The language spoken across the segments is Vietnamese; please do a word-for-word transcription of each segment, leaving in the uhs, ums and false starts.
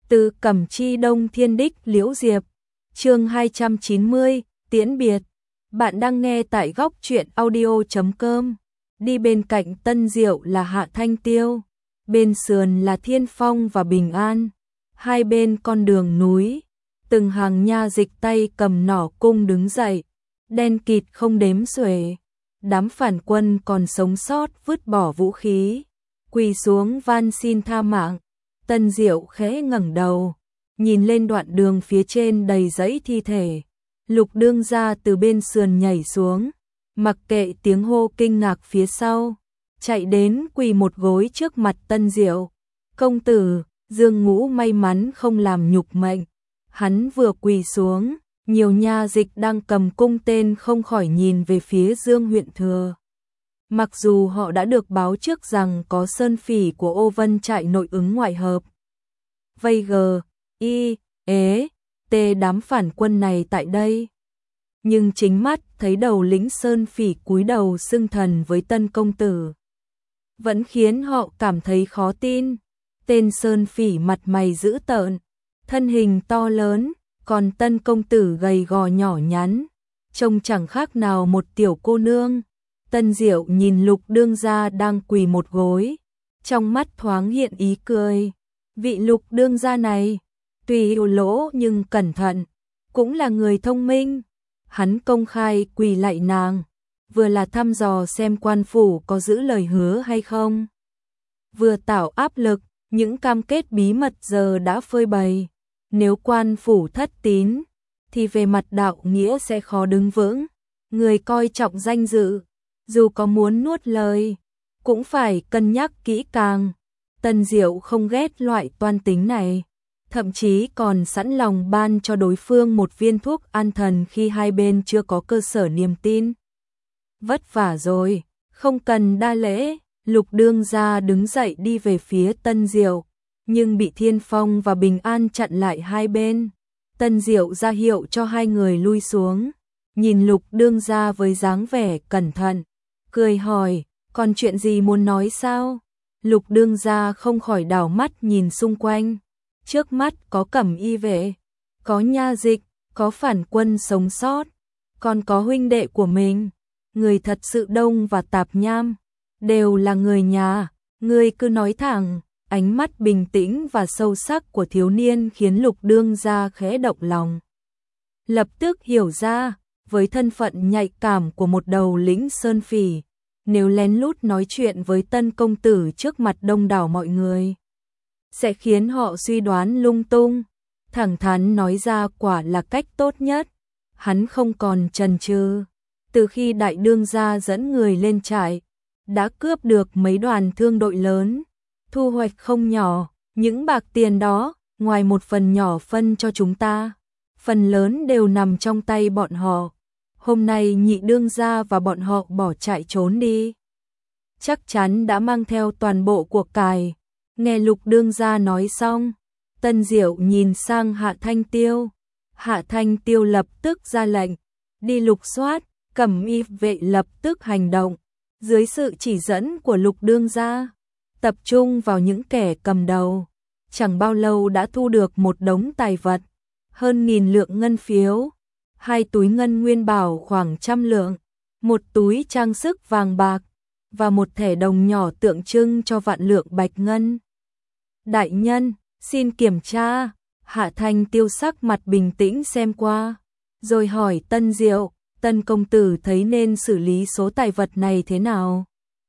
Từ Cẩm Chi Đông Thiên Đích Liễu Diệp, chương hai trăm chín mươi, tiễn biệt. Bạn đang nghe tại góc truyện audio chấm com. Đi bên cạnh Tân Diệu là Hạ Thanh Tiêu, bên sườn là Thiên Phong và Bình An. Hai bên con đường núi, từng hàng nha dịch tay cầm nỏ cung đứng dậy, đen kịt không đếm xuể. Đám phản quân còn sống sót vứt bỏ vũ khí, quỳ xuống van xin tha mạng. Tân Diệu khẽ ngẩng đầu, nhìn lên đoạn đường phía trên đầy dãy thi thể. Lục Đương Gia từ bên sườn nhảy xuống, mặc kệ tiếng hô kinh ngạc phía sau, chạy đến quỳ một gối trước mặt Tân Diệu. Công tử, Dương Ngũ may mắn không làm nhục mệnh. Hắn vừa quỳ xuống, nhiều nha dịch đang cầm cung tên không khỏi nhìn về phía Dương Huyện Thừa. Mặc dù họ đã được báo trước rằng có sơn phỉ của Ô Vân trại nội ứng ngoại hợp vây gờ, y, ế, tê đám phản quân này tại đây. Nhưng chính mắt thấy đầu lĩnh sơn phỉ cúi đầu xưng thần với Tân công tử, vẫn khiến họ cảm thấy khó tin. Tên sơn phỉ mặt mày dữ tợn, thân hình to lớn, còn Tân công tử gầy gò nhỏ nhắn, trông chẳng khác nào một tiểu cô nương. Tân Diệu nhìn Lục Đương Gia đang quỳ một gối, trong mắt thoáng hiện ý cười. Vị Lục Đương Gia này, tuy yếu lỗ nhưng cẩn thận, cũng là người thông minh. Hắn công khai quỳ lạy nàng, vừa là thăm dò xem quan phủ có giữ lời hứa hay không, vừa tạo áp lực. Những cam kết bí mật giờ đã phơi bày, nếu quan phủ thất tín, thì về mặt đạo nghĩa sẽ khó đứng vững. Người coi trọng danh dự, dù có muốn nuốt lời, cũng phải cân nhắc kỹ càng. Tân Diệu không ghét loại toan tính này, thậm chí còn sẵn lòng ban cho đối phương một viên thuốc an thần khi hai bên chưa có cơ sở niềm tin. Vất vả rồi, không cần đa lễ. Lục Đương Gia đứng dậy đi về phía Tân Diệu, nhưng bị Thiên Phong và Bình An chặn lại hai bên. Tân Diệu ra hiệu cho hai người lui xuống, nhìn Lục Đương Gia với dáng vẻ cẩn thận, cười hỏi, còn chuyện gì muốn nói sao? Lục Đương Gia không khỏi đảo mắt nhìn xung quanh, trước mắt có cẩm y vệ, có nha dịch, có phản quân sống sót, còn có huynh đệ của mình, người thật sự đông và tạp nham, đều là người nhà, ngươi cứ nói thẳng. Ánh mắt bình tĩnh và sâu sắc của thiếu niên khiến Lục Đương Gia khẽ động lòng. Lập tức hiểu ra, với thân phận nhạy cảm của một đầu lĩnh sơn phỉ, nếu lén lút nói chuyện với Tân công tử trước mặt đông đảo mọi người, sẽ khiến họ suy đoán lung tung. Thẳng thắn nói ra quả là cách tốt nhất. Hắn không còn chần chừ. Từ khi Đại Đương Gia dẫn người lên trại, đã cướp được mấy đoàn thương đội lớn, thu hoạch không nhỏ. Những bạc tiền đó, ngoài một phần nhỏ phân cho chúng ta, phần lớn đều nằm trong tay bọn họ. Hôm nay Nhị Đương Gia và bọn họ bỏ chạy trốn đi, chắc chắn đã mang theo toàn bộ của cải. Nghe Lục Đương Gia nói xong, Tân Diệu nhìn sang Hạ Thanh Tiêu. Hạ Thanh Tiêu lập tức ra lệnh, đi lục soát. Cẩm y vệ lập tức hành động, dưới sự chỉ dẫn của Lục Đương Gia, tập trung vào những kẻ cầm đầu. Chẳng bao lâu đã thu được một đống tài vật, hơn nghìn lượng ngân phiếu, hai túi ngân nguyên bảo khoảng trăm lượng, một túi trang sức vàng bạc, và một thẻ đồng nhỏ tượng trưng cho vạn lượng bạch ngân. Đại nhân, xin kiểm tra. Hạ Thanh Tiêu sắc mặt bình tĩnh xem qua, rồi hỏi Tân Diệu, Tân công tử thấy nên xử lý số tài vật này thế nào?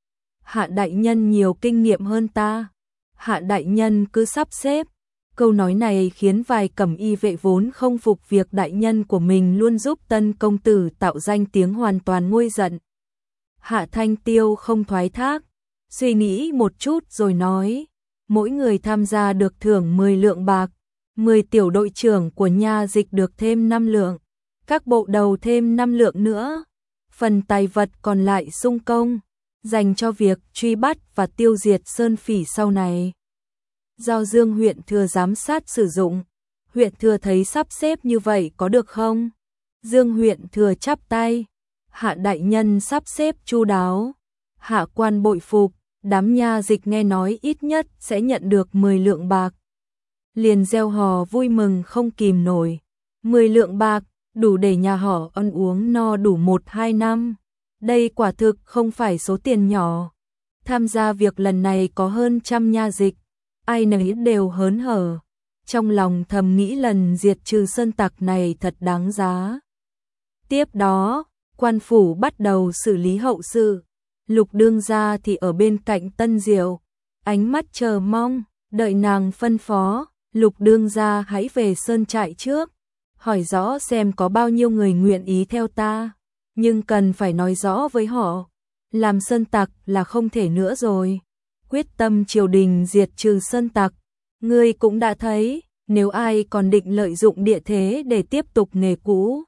Hạ đại nhân nhiều kinh nghiệm hơn ta. Hạ đại nhân cứ sắp xếp. Câu nói này khiến vài cẩm y vệ vốn không phục việc đại nhân của mình luôn giúp Tân công tử tạo danh tiếng hoàn toàn nguôi giận. Hạ Thanh Tiêu không thoái thác, suy nghĩ một chút rồi nói, mỗi người tham gia được thưởng mười lượng bạc, mười tiểu đội trưởng của nha dịch được thêm năm lượng, các bộ đầu thêm năm lượng nữa. Phần tài vật còn lại sung công, dành cho việc truy bắt và tiêu diệt sơn phỉ sau này, do Dương huyện thừa giám sát sử dụng. Huyện thừa thấy sắp xếp như vậy có được không? Dương huyện thừa chắp tay, Hạ đại nhân sắp xếp chu đáo. Hạ quan bội phục. Đám nha dịch nghe nói ít nhất sẽ nhận được mười lượng bạc. liền reo hò vui mừng không kìm nổi. Mười lượng bạc, đủ để nhà họ ăn uống no đủ một hai năm. Đây quả thực không phải số tiền nhỏ. Tham gia việc lần này có hơn trăm nha dịch, ai nấy đều hớn hở. Trong lòng thầm nghĩ lần diệt trừ sơn tặc này thật đáng giá. Tiếp đó, quan phủ bắt đầu xử lý hậu sự. Lục đương gia thì ở bên cạnh Tân Diệu, ánh mắt chờ mong, đợi nàng phân phó. Lục đương gia hãy về sơn trại trước, hỏi rõ xem có bao nhiêu người nguyện ý theo ta, nhưng cần phải nói rõ với họ, làm sơn tặc là không thể nữa rồi. Quyết tâm triều đình diệt trừ sơn tặc, ngươi cũng đã thấy, nếu ai còn định lợi dụng địa thế để tiếp tục nghề cũ,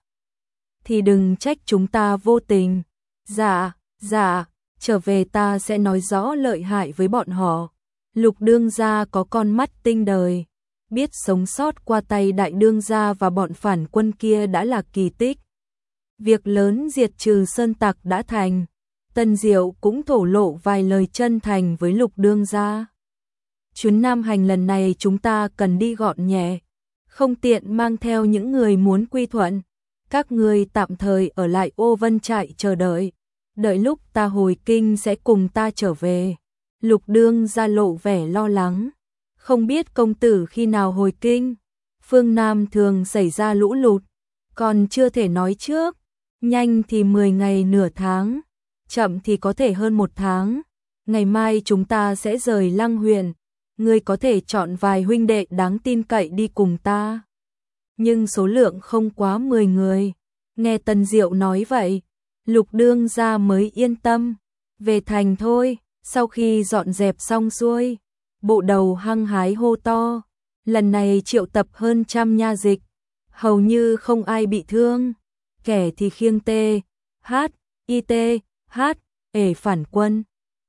thì đừng trách chúng ta vô tình. Dạ, dạ, trở về ta sẽ nói rõ lợi hại với bọn họ. Lục đương gia có con mắt tinh đời, biết sống sót qua tay đại đương gia và bọn phản quân kia đã là kỳ tích. Việc lớn diệt trừ sơn tặc đã thành. Tân Diệu cũng thổ lộ vài lời chân thành với lục đương gia. Chuyến Nam hành lần này chúng ta cần đi gọn nhẹ, không tiện mang theo những người muốn quy thuận. Các ngươi tạm thời ở lại Ô Vân trại chờ đợi, đợi lúc ta hồi kinh sẽ cùng ta trở về. Lục đương gia lộ vẻ lo lắng, không biết công tử khi nào hồi kinh. Phương Nam thường xảy ra lũ lụt, còn chưa thể nói trước, nhanh thì mười ngày nửa tháng, chậm thì có thể hơn một tháng. Ngày mai chúng ta sẽ rời Lăng huyện, ngươi có thể chọn vài huynh đệ đáng tin cậy đi cùng ta, nhưng số lượng không quá mười người. Nghe Tân Diệu nói vậy, lục đương gia mới yên tâm. Về thành thôi. Sau khi dọn dẹp xong xuôi, bộ đầu hăng hái hô to, lần này triệu tập hơn trăm nha dịch, hầu như không ai bị thương, kẻ thì khiêng tê, hát, y tê, hát, ể phản quân,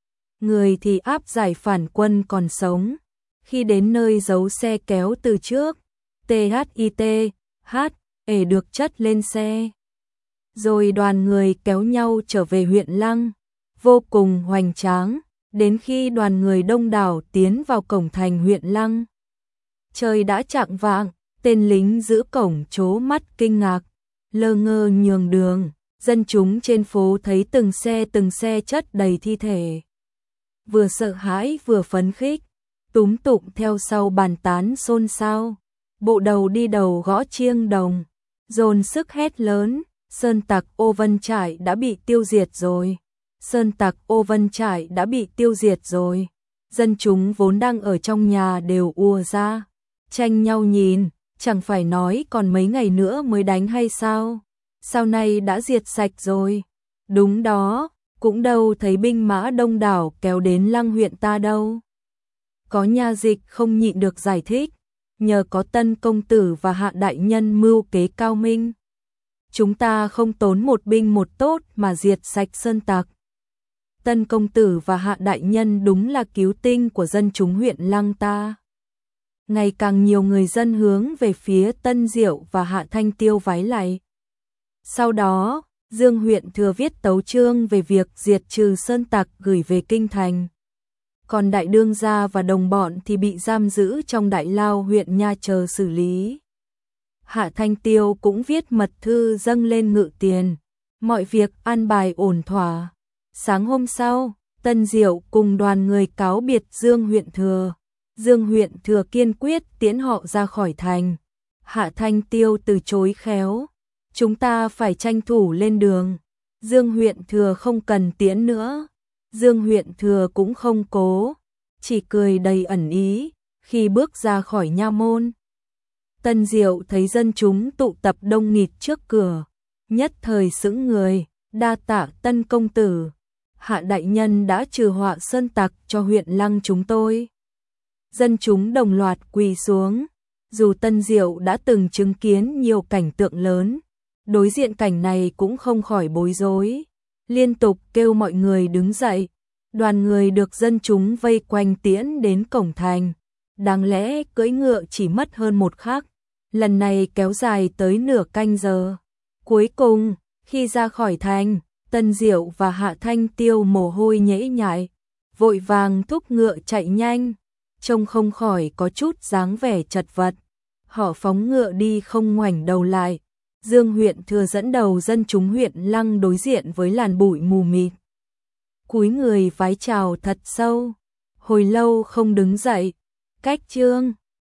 người thì áp giải phản quân còn sống. Khi đến nơi giấu xe kéo từ trước, tê hát i tê, hát, ể được chất lên xe. Rồi đoàn người kéo nhau trở về huyện Lăng, vô cùng hoành tráng. Đến khi đoàn người đông đảo tiến vào cổng thành huyện Lăng, trời đã chạng vạng, tên lính giữ cổng trố mắt kinh ngạc, lơ ngơ nhường đường. Dân chúng trên phố thấy từng xe từng xe chất đầy thi thể, vừa sợ hãi vừa phấn khích, túm tụm theo sau bàn tán xôn xao. Bộ đầu đi đầu gõ chiêng đồng, dồn sức hét lớn, sơn tặc Ô Vân trại đã bị tiêu diệt rồi. Sơn tặc Ô Vân trại đã bị tiêu diệt rồi. Dân chúng vốn đang ở trong nhà đều ùa ra, tranh nhau nhìn, chẳng phải nói còn mấy ngày nữa mới đánh hay sao? Sao nay đã diệt sạch rồi? Đúng đó, cũng đâu thấy binh mã đông đảo kéo đến Lăng huyện ta đâu. Có nha dịch không nhịn được giải thích, nhờ có Tân công tử và Hạ đại nhân mưu kế cao minh, chúng ta không tốn một binh một tốt mà diệt sạch sơn tặc. Tân công tử và Hạ đại nhân đúng là cứu tinh của dân chúng huyện Lăng ta. Ngày càng nhiều người dân hướng về phía Tân Diệu và Hạ Thanh Tiêu vái lạy. Sau đó, Dương huyện thừa viết tấu chương về việc diệt trừ sơn tặc gửi về kinh thành. Còn đại đương gia và đồng bọn thì bị giam giữ trong đại lao huyện Nha chờ xử lý. Hạ Thanh Tiêu cũng viết mật thư dâng lên Ngự Tiền, mọi việc an bài ổn thỏa. Sáng hôm sau, Tân Diệu cùng đoàn người cáo biệt Dương huyện thừa. Dương huyện thừa kiên quyết tiễn họ ra khỏi thành. Hạ Thanh Tiêu từ chối khéo, chúng ta phải tranh thủ lên đường. Dương huyện thừa không cần tiễn nữa. Dương huyện thừa cũng không cố, chỉ cười đầy ẩn ý khi bước ra khỏi nha môn. Tân Diệu thấy dân chúng tụ tập đông nghịt trước cửa, nhất thời sững người, đa tạ Tân công tử. Hạ đại nhân đã trừ họa sơn tặc cho huyện Lăng chúng tôi. Dân chúng đồng loạt quỳ xuống. Dù Tân Diệu đã từng chứng kiến nhiều cảnh tượng lớn, đối diện cảnh này cũng không khỏi bối rối, liên tục kêu mọi người đứng dậy. Đoàn người được dân chúng vây quanh tiễn đến cổng thành. Đáng lẽ cưỡi ngựa chỉ mất hơn một khắc, lần này kéo dài tới nửa canh giờ. Cuối cùng, khi ra khỏi thành, Tân Diệu và Hạ Thanh Tiêu mồ hôi nhễ nhại, vội vàng thúc ngựa chạy nhanh. trông không khỏi có chút dáng vẻ chật vật. Họ phóng ngựa đi không ngoảnh đầu lại. Dương huyện thừa dẫn đầu dân chúng huyện Lăng đối diện với làn bụi mù mịt. Cúi người vái chào thật sâu, hồi lâu không đứng dậy. Cách Trương